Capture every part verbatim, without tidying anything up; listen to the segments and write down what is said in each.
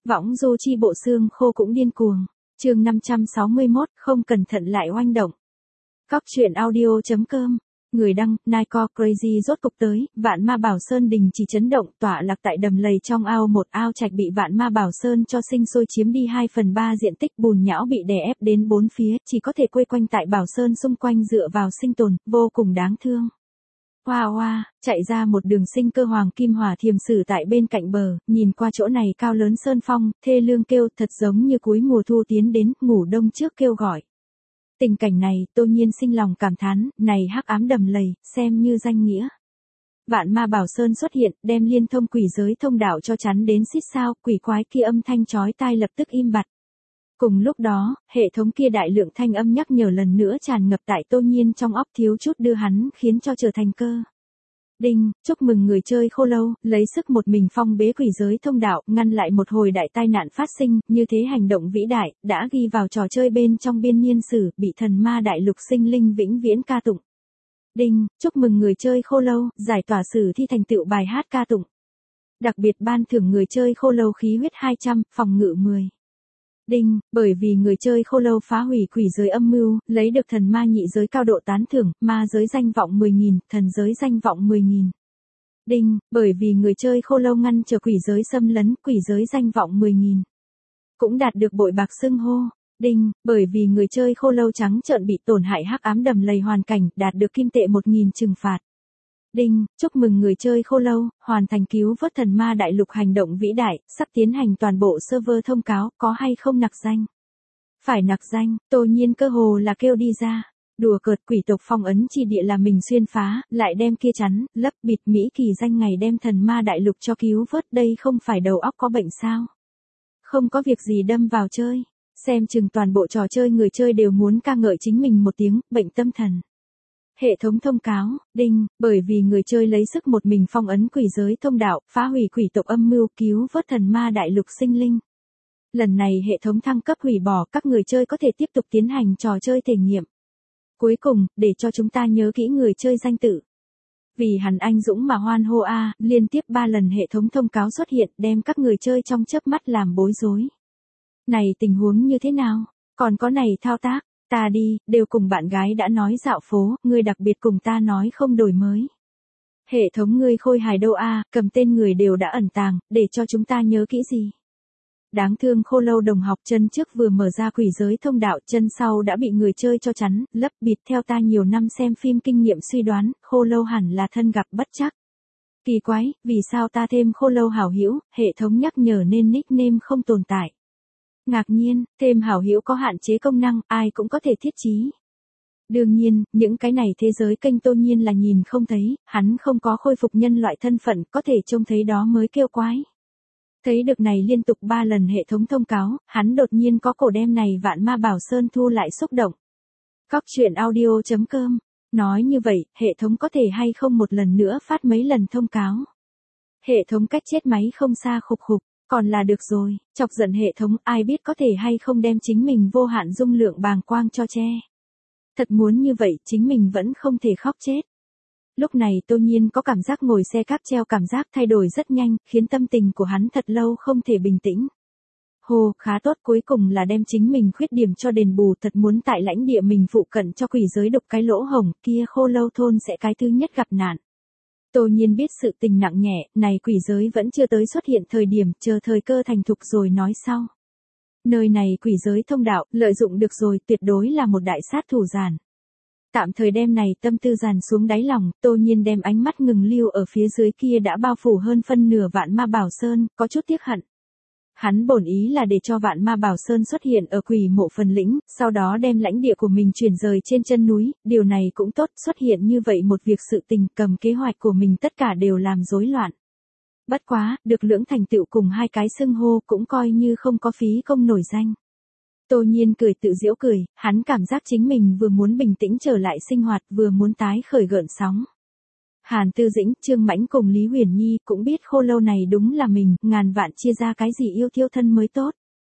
Võng du chi bộ xương khô cũng điên cuồng. Chương năm trăm sáu mươi mốt, không cẩn thận lại oanh động. Góc truyện audio.com. Người đăng, Nike Crazy rốt cục tới, Vạn Ma Bảo Sơn đình chỉ chấn động, tọa lạc tại đầm lầy trong ao một ao trạch bị Vạn Ma Bảo Sơn cho sinh sôi chiếm đi hai phần ba diện tích, bùn nhão bị đè ép đến bốn phía, chỉ có thể quây quanh tại Bảo Sơn xung quanh dựa vào sinh tồn, vô cùng đáng thương. Hoa hoa, chạy ra một đường sinh cơ hoàng kim hỏa thiềm sử tại bên cạnh bờ, nhìn qua chỗ này cao lớn sơn phong, thê lương kêu thật giống như cuối mùa thu tiến đến, ngủ đông trước kêu gọi. Tình cảnh này, Tô Nhiên sinh lòng cảm thán, này hắc ám đầm lầy, xem như danh nghĩa. Vạn Ma Bảo Sơn xuất hiện, đem liên thông quỷ giới thông đạo cho chắn đến xít sao, quỷ quái kia âm thanh chói tai lập tức im bặt. Cùng lúc đó, hệ thống kia đại lượng thanh âm nhắc nhở lần nữa tràn ngập tại Tô Nhiên trong óc, thiếu chút đưa hắn khiến cho trở thành cơ. Đinh, chúc mừng người chơi khô lâu, lấy sức một mình phong bế quỷ giới thông đạo, ngăn lại một hồi đại tai nạn phát sinh, như thế hành động vĩ đại, đã ghi vào trò chơi bên trong biên niên sử, bị thần ma đại lục sinh linh vĩnh viễn ca tụng. Đinh, chúc mừng người chơi khô lâu, giải tỏa sử thi thành tựu bài hát ca tụng. Đặc biệt ban thưởng người chơi khô lâu khí huyết hai trăm, phòng ngự mười. Đinh, bởi vì người chơi khô lâu phá hủy quỷ giới âm mưu, lấy được thần ma nhị giới cao độ tán thưởng, ma giới danh vọng mười nghìn, thần giới danh vọng mười nghìn. Đinh, bởi vì người chơi khô lâu ngăn trở quỷ giới xâm lấn, quỷ giới danh vọng mười nghìn. Cũng đạt được bội bạc xưng hô. Đinh, bởi vì người chơi khô lâu trắng trợn bị tổn hại hắc ám đầm lầy hoàn cảnh, đạt được kim tệ một nghìn trừng phạt. Đinh, chúc mừng người chơi khô lâu, hoàn thành cứu vớt thần ma đại lục hành động vĩ đại, sắp tiến hành toàn bộ server thông cáo, có hay không nặc danh? Phải nặc danh, Tô Nhiên cơ hồ là kêu đi ra. Đùa cợt, quỷ tộc phong ấn chi địa là mình xuyên phá, lại đem kia chắn, lấp bịt Mỹ kỳ danh ngày đem thần ma đại lục cho cứu vớt, đây không phải đầu óc có bệnh sao? Không có việc gì đâm vào chơi, xem chừng toàn bộ trò chơi người chơi đều muốn ca ngợi chính mình một tiếng, bệnh tâm thần. Hệ thống thông cáo, đinh, bởi vì người chơi lấy sức một mình phong ấn quỷ giới thông đạo, phá hủy quỷ tộc âm mưu, cứu vớt thần ma đại lục sinh linh. Lần này hệ thống thăng cấp hủy bỏ, các người chơi có thể tiếp tục tiến hành trò chơi thể nghiệm. Cuối cùng, để cho chúng ta nhớ kỹ người chơi danh tự. Vì hắn anh dũng mà hoan hô a, liên tiếp ba lần hệ thống thông cáo xuất hiện, đem các người chơi trong chớp mắt làm bối rối. Này tình huống như thế nào? Còn có này thao tác. Ta đi, đều cùng bạn gái đã nói dạo phố, ngươi đặc biệt cùng ta nói không đổi mới. Hệ thống ngươi khôi hài đâu a, cầm tên người đều đã ẩn tàng, để cho chúng ta nhớ kỹ gì. Đáng thương khô lâu đồng học, chân trước vừa mở ra quỷ giới thông đạo, chân sau đã bị người chơi cho chắn, lấp bịt. Theo ta nhiều năm xem phim kinh nghiệm suy đoán, khô lâu hẳn là thân gặp bất trắc. Kỳ quái, vì sao ta thêm khô lâu hảo hữu, hệ thống nhắc nhở nên nickname không tồn tại. Ngạc nhiên, thêm hảo hữu có hạn chế công năng, ai cũng có thể thiết trí. Đương nhiên, những cái này thế giới kênh Tô Nhiên là nhìn không thấy, hắn không có khôi phục nhân loại thân phận, có thể trông thấy đó mới kêu quái. Thấy được này liên tục ba lần hệ thống thông cáo, hắn đột nhiên có cổ đem này Vạn Ma Bảo Sơn thu lại xúc động. Góc truyện audio.com, nói như vậy, hệ thống có thể hay không một lần nữa phát mấy lần thông cáo. Hệ thống cách chết máy không xa khục khục. Còn là được rồi, chọc giận hệ thống, ai biết có thể hay không đem chính mình vô hạn dung lượng bàng quang cho che. Thật muốn như vậy, chính mình vẫn không thể khóc chết. Lúc này Tô Nhiên có cảm giác ngồi xe cáp treo, cảm giác thay đổi rất nhanh, khiến tâm tình của hắn thật lâu không thể bình tĩnh. Hồ, khá tốt, cuối cùng là đem chính mình khuyết điểm cho đền bù, thật muốn tại lãnh địa mình phụ cận cho quỷ giới đục cái lỗ hổng, kia khô lâu thôn sẽ cái thứ nhất gặp nạn. Tô Nhiên biết sự tình nặng nhẹ, này quỷ giới vẫn chưa tới xuất hiện thời điểm, chờ thời cơ thành thục rồi nói sau. Nơi này quỷ giới thông đạo, lợi dụng được rồi, tuyệt đối là một đại sát thủ giàn. Tạm thời đem này tâm tư giàn xuống đáy lòng, Tô Nhiên đem ánh mắt ngừng lưu ở phía dưới kia đã bao phủ hơn phân nửa Vạn Ma Bảo Sơn, có chút tiếc hận. Hắn bổn ý là để cho Vạn Ma Bảo Sơn xuất hiện ở quỷ mộ phần lĩnh, sau đó đem lãnh địa của mình chuyển rời trên chân núi, điều này cũng tốt, xuất hiện như vậy một việc sự tình, cầm kế hoạch của mình tất cả đều làm rối loạn. Bất quá, được lưỡng thành tựu cùng hai cái xưng hô cũng coi như không có phí công nổi danh. Tô Nhiên cười tự giễu cười, hắn cảm giác chính mình vừa muốn bình tĩnh trở lại sinh hoạt, vừa muốn tái khởi gợn sóng. Hàn Tư Dĩnh, Trương Mãnh cùng Lý Huyền Nhi cũng biết khô lâu này đúng là mình, ngàn vạn chia ra cái gì yêu thiêu thân mới tốt.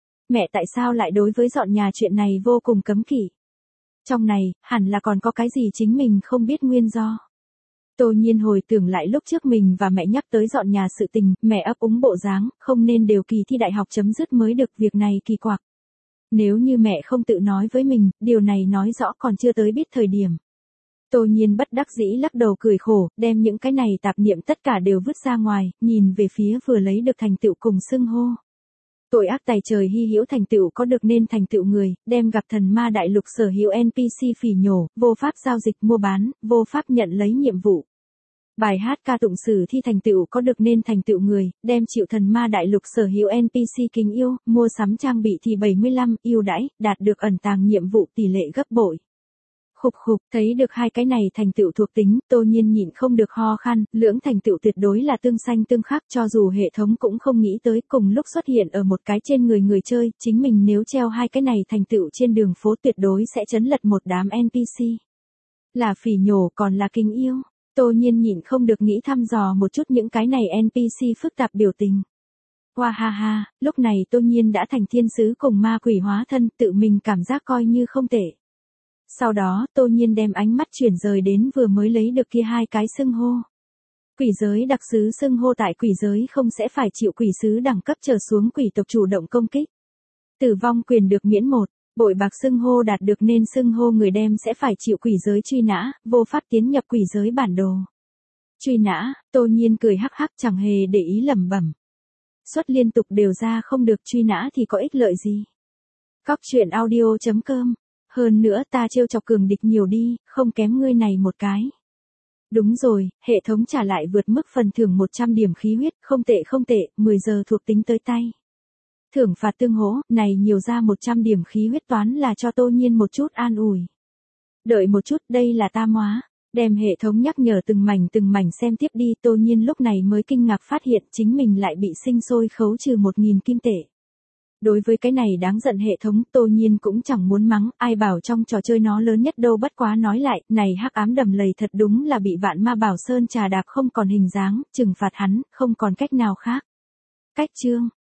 Mẹ tại sao lại đối với dọn nhà chuyện này vô cùng cấm kỵ? Trong này, hẳn là còn có cái gì chính mình không biết nguyên do. Tô Nhiên hồi tưởng lại lúc trước mình và mẹ nhắc tới dọn nhà sự tình, mẹ ấp úng bộ dáng, không nên đều kỳ thi đại học chấm dứt mới được, việc này kỳ quặc. Nếu như mẹ không tự nói với mình, điều này nói rõ còn chưa tới biết thời điểm. Tô Nhiên bất đắc dĩ lắc đầu cười khổ, đem những cái này tạp niệm tất cả đều vứt ra ngoài, nhìn về phía vừa lấy được thành tựu cùng xưng hô. Tội ác tày trời hy hữu thành tựu có được nên thành tựu người, đem gặp thần ma đại lục sở hữu en pê xê phỉ nhổ, vô pháp giao dịch mua bán, vô pháp nhận lấy nhiệm vụ. Bài hát ca tụng sử thi thành tựu có được nên thành tựu người, đem chịu thần ma đại lục sở hữu en pê xê kính yêu, mua sắm trang bị thì bảy mươi lăm, ưu đãi, đạt được ẩn tàng nhiệm vụ tỷ lệ gấp bội. Khục khục, thấy được hai cái này thành tựu thuộc tính, Tô Nhiên nhịn không được ho khan, lưỡng thành tựu tuyệt đối là tương xanh tương khắc, cho dù hệ thống cũng không nghĩ tới cùng lúc xuất hiện ở một cái trên người người chơi, chính mình nếu treo hai cái này thành tựu trên đường phố tuyệt đối sẽ chấn lật một đám en pê xê. Là phỉ nhổ còn là kính yêu. Tô Nhiên nhịn không được nghĩ thăm dò một chút những cái này en pê xê phức tạp biểu tình. Hoa ha ha, lúc này Tô Nhiên đã thành thiên sứ cùng ma quỷ hóa thân, tự mình cảm giác coi như không tệ. Sau đó, Tô Nhiên đem ánh mắt chuyển rời đến vừa mới lấy được kia hai cái xưng hô. Quỷ giới đặc sứ xưng hô tại quỷ giới không sẽ phải chịu quỷ sứ đẳng cấp trở xuống quỷ tộc chủ động công kích. Tử vong quyền được miễn một. Bội bạc xưng hô đạt được nên xưng hô người đem sẽ phải chịu quỷ giới truy nã, vô pháp tiến nhập quỷ giới bản đồ. Truy nã, Tô Nhiên cười hắc hắc chẳng hề để ý lẩm bẩm. Suất liên tục đều ra không được truy nã thì có ích lợi gì. Cóc truyện audio chấm com. Hơn nữa ta trêu chọc cường địch nhiều đi, không kém ngươi này một cái. Đúng rồi, hệ thống trả lại vượt mức phần thưởng một trăm điểm khí huyết, không tệ không tệ, mười giờ thuộc tính tới tay. Thưởng phạt tương hỗ, này nhiều ra một trăm điểm khí huyết toán là cho Tô Nhiên một chút an ủi. Đợi một chút, đây là tam hóa. Đem hệ thống nhắc nhở từng mảnh từng mảnh xem tiếp đi, Tô Nhiên lúc này mới kinh ngạc phát hiện chính mình lại bị sinh sôi khấu trừ một nghìn kim tệ. Đối với cái này đáng giận hệ thống, Tô Nhiên cũng chẳng muốn mắng, ai bảo trong trò chơi nó lớn nhất đâu, bất quá nói lại, này hắc ám đầm lầy thật đúng là bị vạn ma bảo sơn trà đạp không còn hình dáng, trừng phạt hắn, không còn cách nào khác. Cách chương